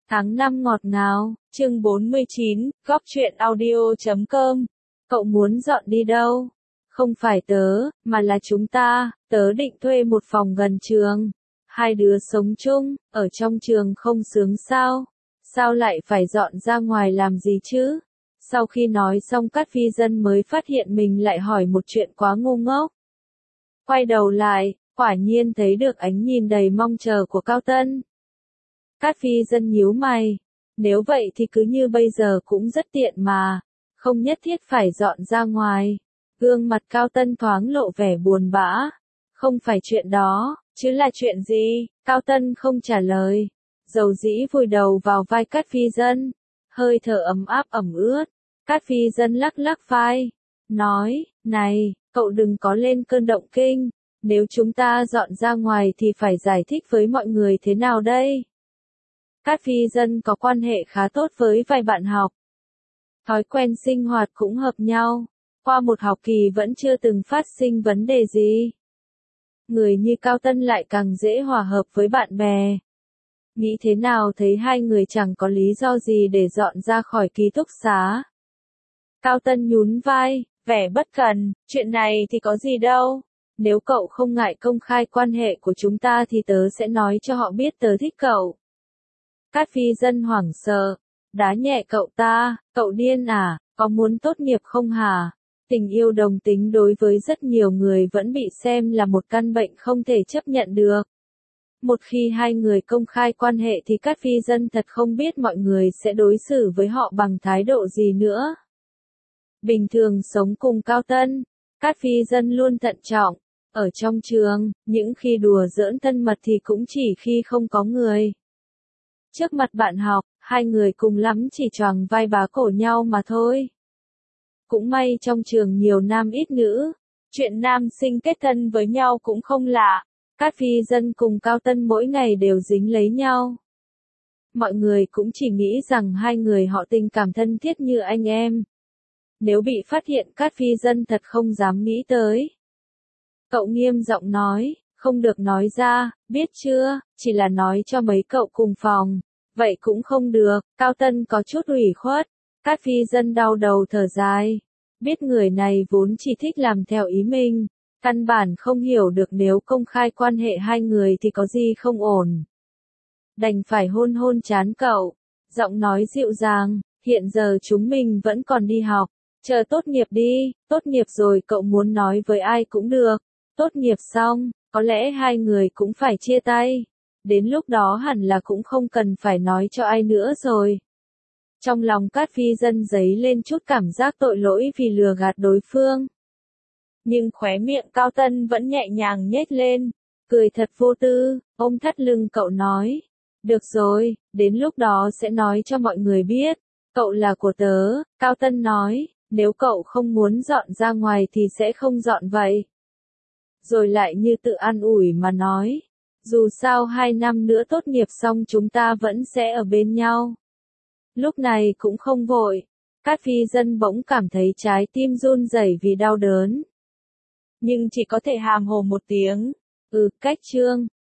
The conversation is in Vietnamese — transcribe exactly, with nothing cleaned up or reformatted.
Tháng năm ngọt ngào, chương bốn mươi chín, góc truyện audio chấm com. Cậu muốn dọn đi đâu? Không phải tớ, mà là chúng ta, tớ định thuê một phòng gần trường. Hai đứa sống chung, ở trong trường không sướng sao? Sao lại phải dọn ra ngoài làm gì chứ? Sau khi nói xong Cát Phi Dân mới phát hiện mình lại hỏi một chuyện quá ngu ngốc. Quay đầu lại, quả nhiên thấy được ánh nhìn đầy mong chờ của Cao Tân. Cát Phi Dân nhíu mày. Nếu vậy thì cứ như bây giờ cũng rất tiện mà. Không nhất thiết phải dọn ra ngoài. Gương mặt Cao Tân thoáng lộ vẻ buồn bã. Không phải chuyện đó, chứ là chuyện gì? Cao Tân không trả lời. Dầu dĩ vùi đầu vào vai Cát Phi Dân. Hơi thở ấm áp ẩm ướt. Cát Phi Dân lắc lắc vai. Nói, này, cậu đừng có lên cơn động kinh. Nếu chúng ta dọn ra ngoài thì phải giải thích với mọi người thế nào đây? Cát Phi Dân có quan hệ khá tốt với vài bạn học. Thói quen sinh hoạt cũng hợp nhau. Qua một học kỳ vẫn chưa từng phát sinh vấn đề gì. Người như Cao Tân lại càng dễ hòa hợp với bạn bè. Nghĩ thế nào thấy hai người chẳng có lý do gì để dọn ra khỏi ký túc xá. Cao Tân nhún vai, vẻ bất cần, chuyện này thì có gì đâu. Nếu cậu không ngại công khai quan hệ của chúng ta thì tớ sẽ nói cho họ biết tớ thích cậu. Cát Phi Dân hoảng sợ, đá nhẹ cậu ta, cậu điên à, có muốn tốt nghiệp không hả? Tình yêu đồng tính đối với rất nhiều người vẫn bị xem là một căn bệnh không thể chấp nhận được. Một khi hai người công khai quan hệ thì Cát Phi Dân thật không biết mọi người sẽ đối xử với họ bằng thái độ gì nữa. Bình thường sống cùng Cao Tân, Cát Phi Dân luôn thận trọng. Ở trong trường, những khi đùa giỡn thân mật thì cũng chỉ khi không có người. Trước mặt bạn học, hai người cùng lắm chỉ choàng vai bá cổ nhau mà thôi. Cũng may trong trường nhiều nam ít nữ, chuyện nam sinh kết thân với nhau cũng không lạ. Cát Phi Dân cùng Cao Tân mỗi ngày đều dính lấy nhau. Mọi người cũng chỉ nghĩ rằng hai người họ tình cảm thân thiết như anh em. Nếu bị phát hiện Cát Phi Dân thật không dám nghĩ tới. Cậu nghiêm giọng nói, không được nói ra, biết chưa, chỉ là nói cho mấy cậu cùng phòng. Vậy cũng không được, Cao Tân có chút ủy khuất. Cát Phi Dân đau đầu thở dài. Biết người này vốn chỉ thích làm theo ý mình. Căn bản không hiểu được nếu công khai quan hệ hai người thì có gì không ổn. Đành phải hôn hôn trán cậu. Giọng nói dịu dàng, hiện giờ chúng mình vẫn còn đi học. Chờ tốt nghiệp đi, tốt nghiệp rồi cậu muốn nói với ai cũng được. Tốt nghiệp xong, có lẽ hai người cũng phải chia tay. Đến lúc đó hẳn là cũng không cần phải nói cho ai nữa rồi. Trong lòng Cát Phi Dân dấy lên chút cảm giác tội lỗi vì lừa gạt đối phương. Nhưng khóe miệng Cao Tân vẫn nhẹ nhàng nhếch lên, cười thật vô tư, ôm thắt lưng cậu nói. Được rồi, đến lúc đó sẽ nói cho mọi người biết, cậu là của tớ, Cao Tân nói, nếu cậu không muốn dọn ra ngoài thì sẽ không dọn vậy. Rồi lại như tự an ủi mà nói, dù sao hai năm nữa tốt nghiệp xong chúng ta vẫn sẽ ở bên nhau. Lúc này cũng không vội, Cát Phi Dân bỗng cảm thấy trái tim run rẩy vì đau đớn. Nhưng chỉ có thể hàm hồ một tiếng, ừ, cách chương.